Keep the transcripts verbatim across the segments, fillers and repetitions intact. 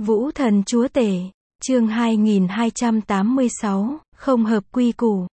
Vũ thần chúa tể, chương hai nghìn hai trăm tám mươi sáu, không hợp quy củ.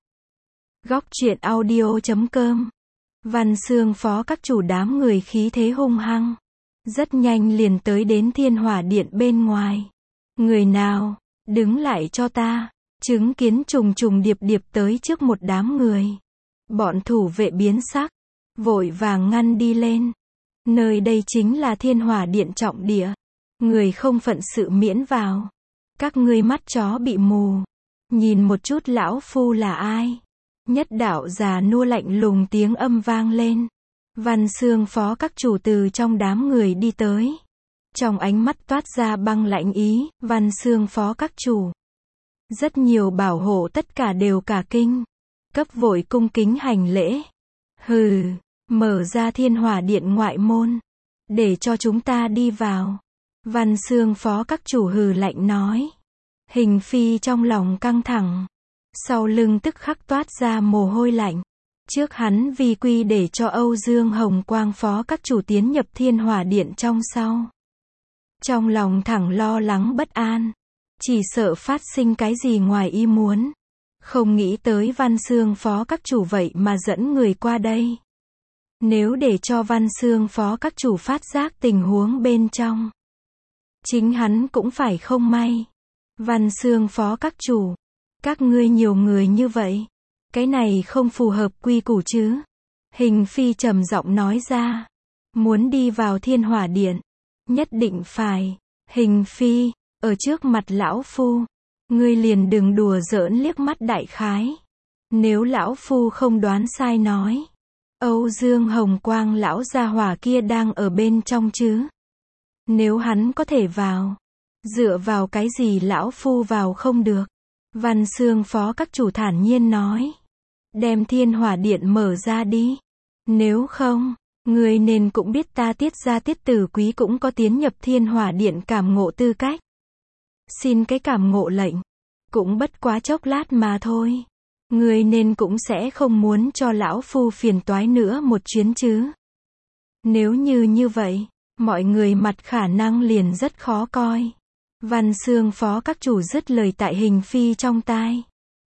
Góc truyện audio chấm com. Văn Xương phó các chủ đám người khí thế hung hăng. Rất nhanh liền tới đến thiên hỏa điện bên ngoài. Người nào, đứng lại cho ta. Chứng kiến trùng trùng điệp điệp tới trước một đám người. Bọn thủ vệ biến sắc, vội vàng ngăn đi lên. Nơi đây chính là thiên hỏa điện trọng địa. Người không phận sự miễn vào. Các ngươi mắt chó bị mù. Nhìn một chút lão phu là ai? Nhất đạo già nua lạnh lùng tiếng âm vang lên. Văn Xương phó các chủ từ trong đám người đi tới. Trong ánh mắt toát ra băng lãnh ý, Văn Xương phó các chủ. Rất nhiều bảo hộ tất cả đều cả kinh. Cấp vội cung kính hành lễ. Hừ, mở ra thiên hỏa điện ngoại môn. Để cho chúng ta đi vào. Văn Xương phó các chủ hừ lạnh nói. Hình phi trong lòng căng thẳng. Sau lưng tức khắc toát ra mồ hôi lạnh. Trước hắn vi quy để cho Âu Dương Hồng Quang phó các chủ tiến nhập thiên hỏa điện trong sau. Trong lòng thẳng lo lắng bất an. Chỉ sợ phát sinh cái gì ngoài ý muốn. Không nghĩ tới Văn Xương phó các chủ vậy mà dẫn người qua đây. Nếu để cho Văn Xương phó các chủ phát giác tình huống bên trong. Chính hắn cũng phải không may. Văn Xương phó các chủ. Các ngươi nhiều người như vậy. Cái này không phù hợp quy củ chứ. Hình phi trầm giọng nói ra. Muốn đi vào thiên hỏa điện. Nhất định phải. Hình phi. Ở trước mặt lão phu. Ngươi liền đừng đùa giỡn liếc mắt đại khái. Nếu lão phu không đoán sai nói. Âu Dương Hồng Quang lão gia hỏa kia đang ở bên trong chứ. Nếu hắn có thể vào. Dựa vào cái gì lão phu vào không được. Văn Xương phó các chủ thản nhiên nói. Đem thiên hỏa điện mở ra đi. Nếu không, người nên cũng biết ta Tiết gia Tiết tử quý cũng có tiến nhập thiên hỏa điện cảm ngộ tư cách. Xin cái cảm ngộ lệnh. Cũng bất quá chốc lát mà thôi. Người nên cũng sẽ không muốn cho lão phu phiền toái nữa một chuyến chứ. Nếu như như vậy, mọi người mặt khả năng liền rất khó coi. Văn Xương phó các chủ dứt lời tại Hình phi trong tai.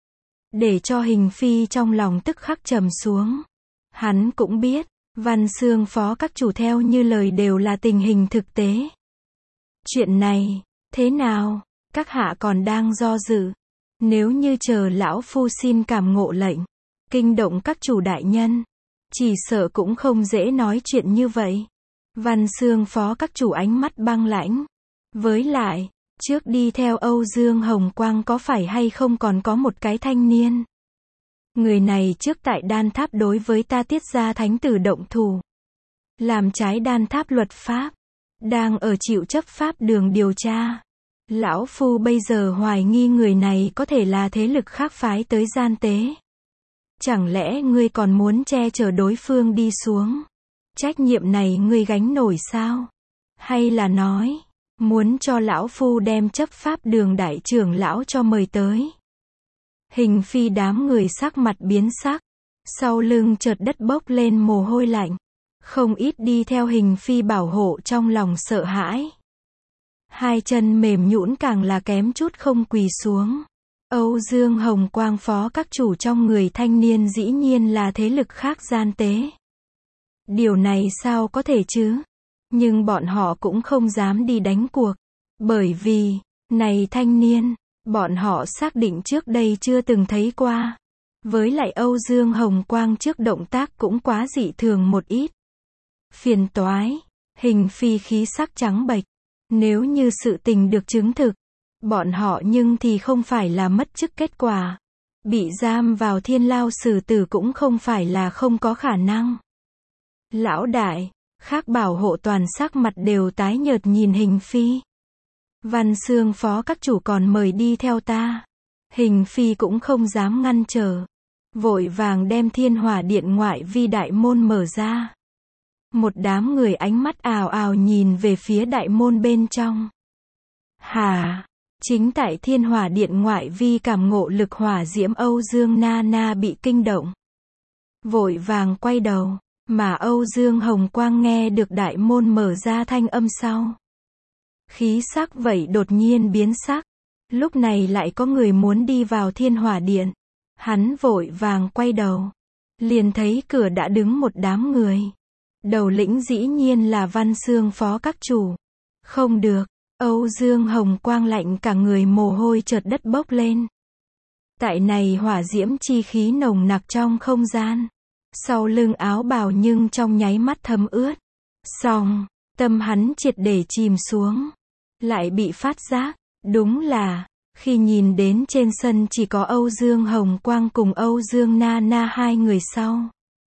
Để cho Hình phi trong lòng tức khắc trầm xuống. Hắn cũng biết, Văn Xương phó các chủ theo như lời đều là tình hình thực tế. Chuyện này, thế nào, các hạ còn đang do dự. Nếu như chờ lão phu xin cảm ngộ lệnh, kinh động các chủ đại nhân, chỉ sợ cũng không dễ nói chuyện như vậy. Văn Xương phó các chủ ánh mắt băng lãnh. Với lại, trước đi theo Âu Dương Hồng Quang có phải hay không còn có một cái thanh niên. Người này trước tại đan tháp đối với ta Tiết gia thánh tử động thủ. Làm trái đan tháp luật pháp. Đang ở chịu chấp pháp đường điều tra. Lão phu bây giờ hoài nghi người này có thể là thế lực khác phái tới gian tế. Chẳng lẽ ngươi còn muốn che chở đối phương đi xuống? Trách nhiệm này ngươi gánh nổi sao? Hay là nói, muốn cho lão phu đem chấp pháp đường đại trưởng lão cho mời tới? Hình phi đám người sắc mặt biến sắc. Sau lưng chợt đất bốc lên mồ hôi lạnh. Không ít đi theo Hình phi bảo hộ trong lòng sợ hãi. Hai chân mềm nhũn càng là kém chút không quỳ xuống. Âu Dương Hồng Quang phó các chủ trong người thanh niên dĩ nhiên là thế lực khác gian tế. Điều này sao có thể chứ? Nhưng bọn họ cũng không dám đi đánh cuộc. Bởi vì, này thanh niên, bọn họ xác định trước đây chưa từng thấy qua. Với lại Âu Dương Hồng Quang trước động tác cũng quá dị thường một ít. Phiền toái, Hình phi khí sắc trắng bệch. Nếu như sự tình được chứng thực, bọn họ nhưng thì không phải là mất chức kết quả. Bị giam vào thiên lao xử tử cũng không phải là không có khả năng. Lão đại, khác bảo hộ toàn sắc mặt đều tái nhợt nhìn Hình phi. Văn Xương phó các chủ còn mời đi theo ta. Hình phi cũng không dám ngăn trở. Vội vàng đem thiên hỏa điện ngoại vi đại môn mở ra. Một đám người ánh mắt ào ào nhìn về phía đại môn bên trong. Hà, chính tại thiên hỏa điện ngoại vi cảm ngộ lực hỏa diễm Âu Dương Na Na bị kinh động. Vội vàng quay đầu, mà Âu Dương Hồng Quang nghe được đại môn mở ra thanh âm sau. khí sắc vậy đột nhiên biến sắc. Lúc này lại có người muốn đi vào thiên hỏa điện. Hắn vội vàng quay đầu. Liền thấy cửa đã đứng một đám người. Đầu lĩnh dĩ nhiên là Văn Xương phó các chủ. Không được, Âu Dương Hồng Quang lạnh cả người, mồ hôi chợt đất bốc lên. Tại này hỏa diễm chi khí nồng nặc trong không gian. Sau lưng áo bào nhưng trong nháy mắt thấm ướt. Xong, tâm hắn triệt để chìm xuống. Lại bị phát giác, đúng là, khi nhìn đến trên sân chỉ có Âu Dương Hồng Quang cùng Âu Dương Na Na hai người sau.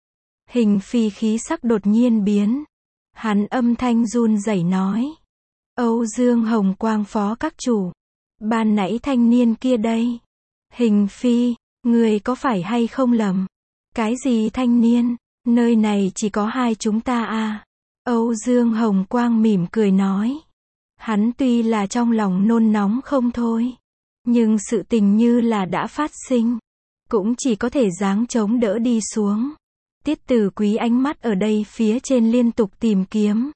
Hình Phi khí sắc đột nhiên biến. Hắn âm thanh run rẩy nói. Âu Dương Hồng Quang phó các chủ. Ban nãy thanh niên kia đây. Hình Phi, người có phải hay không lầm? Cái gì thanh niên? Nơi này chỉ có hai chúng ta à? Âu Dương Hồng Quang mỉm cười nói. Hắn tuy là trong lòng nôn nóng không thôi. Nhưng sự tình như là đã phát sinh. Cũng chỉ có thể giáng chống đỡ đi xuống. Tiết Tử Quý ánh mắt ở đây phía trên liên tục tìm kiếm.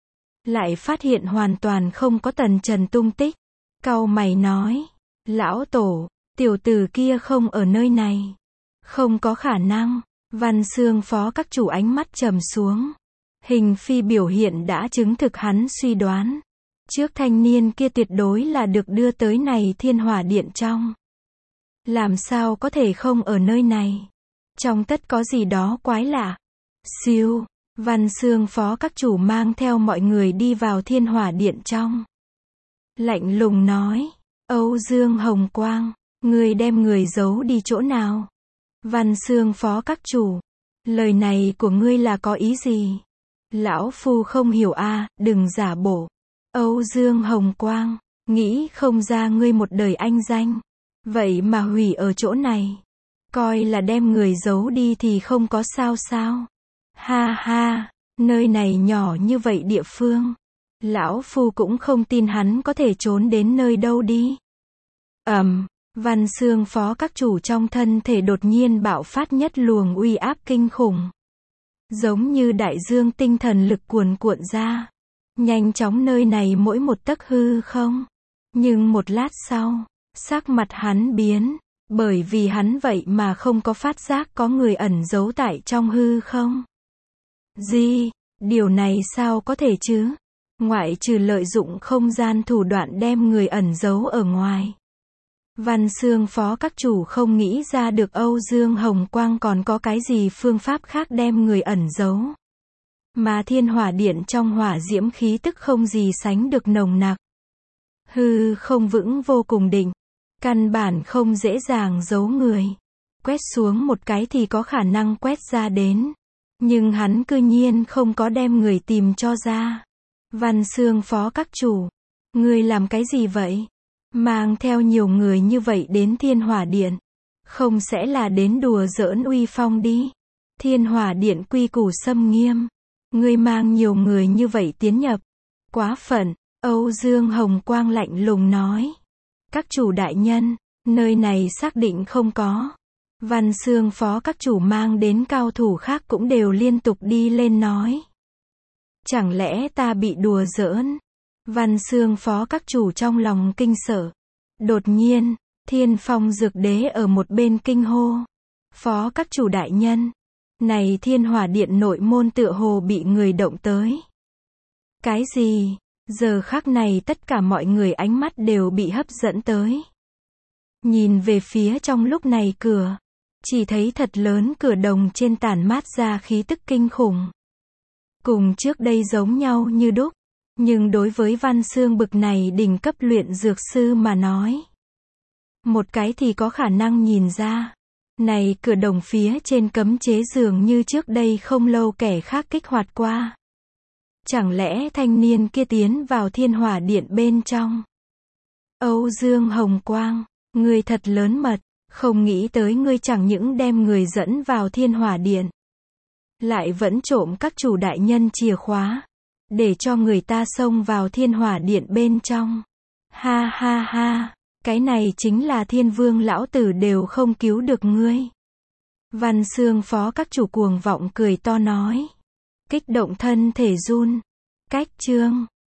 Lại phát hiện hoàn toàn không có Tần Trần tung tích. Cau mày nói. Lão tổ, tiểu tử kia không ở nơi này. Không có khả năng. Văn Xương phó các chủ ánh mắt trầm xuống. Hình Phi biểu hiện đã chứng thực hắn suy đoán. Trước thanh niên kia tuyệt đối là được đưa tới này thiên hỏa điện trong. Làm sao có thể không ở nơi này? Trong tất có gì đó quái lạ. Siêu, Văn Xương phó các chủ mang theo mọi người đi vào thiên hỏa điện trong. Lạnh lùng nói. Âu Dương Hồng Quang, ngươi đem người giấu đi chỗ nào? Văn Xương phó các chủ, lời này của ngươi là có ý gì? Lão phu không hiểu a, à, đừng giả bộ. Âu Dương Hồng Quang, nghĩ không ra ngươi một đời anh danh. Vậy mà hủy ở chỗ này. Coi là đem người giấu đi thì không có sao sao. Ha ha, nơi này nhỏ như vậy địa phương. Lão phu cũng không tin hắn có thể trốn đến nơi đâu đi. Ầm, um, Văn Xương phó các chủ trong thân thể đột nhiên bạo phát nhất luồng uy áp kinh khủng. Giống như đại dương tinh thần lực cuồn cuộn ra. Nhanh chóng nơi này mỗi một tấc hư không. Nhưng một lát sau, sắc mặt hắn biến. Bởi vì hắn vậy mà không có phát giác có người ẩn giấu tại trong hư không. Gì? Điều này sao có thể chứ? Ngoại trừ lợi dụng không gian thủ đoạn đem người ẩn giấu ở ngoài. Văn Xương phó các chủ không nghĩ ra được Âu Dương Hồng Quang còn có cái gì phương pháp khác đem người ẩn giấu. Mà thiên hỏa điện trong hỏa diễm khí tức không gì sánh được nồng nặc. Hư không vững vô cùng định. Căn bản không dễ dàng giấu người. Quét xuống một cái thì có khả năng quét ra đến. Nhưng hắn cư nhiên không có đem người tìm cho ra. Văn Xương phó các chủ. Ngươi làm cái gì vậy? Mang theo nhiều người như vậy đến thiên hỏa điện. Không sẽ là đến đùa giỡn uy phong đi. Thiên hỏa điện quy củ xâm nghiêm. Ngươi mang nhiều người như vậy tiến nhập. Quá phận. Âu Dương Hồng Quang lạnh lùng nói. Các chủ đại nhân, nơi này xác định không có. Văn Xương phó các chủ mang đến cao thủ khác cũng đều liên tục đi lên nói. Chẳng lẽ ta bị đùa giỡn? Văn Xương phó các chủ trong lòng kinh sợ. Đột nhiên, Thiên Phong Dược Đế ở một bên kinh hô. Phó các chủ đại nhân, này thiên hỏa điện nội môn tựa hồ bị người động tới. Cái gì? Giờ khắc này tất cả mọi người ánh mắt đều bị hấp dẫn tới. Nhìn về phía trong lúc này cửa. Chỉ thấy thật lớn cửa đồng trên tản mát ra khí tức kinh khủng. Cùng trước đây giống nhau như đúc. Nhưng đối với Văn Xương bực này đỉnh cấp luyện dược sư mà nói. Một cái thì có khả năng nhìn ra. Này cửa đồng phía trên cấm chế dường như trước đây không lâu kẻ khác kích hoạt qua. Chẳng lẽ thanh niên kia tiến vào thiên hỏa điện bên trong? Âu Dương Hồng Quang, ngươi thật lớn mật, không nghĩ tới ngươi chẳng những đem người dẫn vào thiên hỏa điện. Lại vẫn trộm các chủ đại nhân chìa khóa. Để cho người ta xông vào thiên hỏa điện bên trong. Ha ha ha, cái này chính là thiên vương lão tử đều không cứu được ngươi. Văn Xương phó các chủ cuồng vọng cười to nói. Kích động thân thể run. Cách chương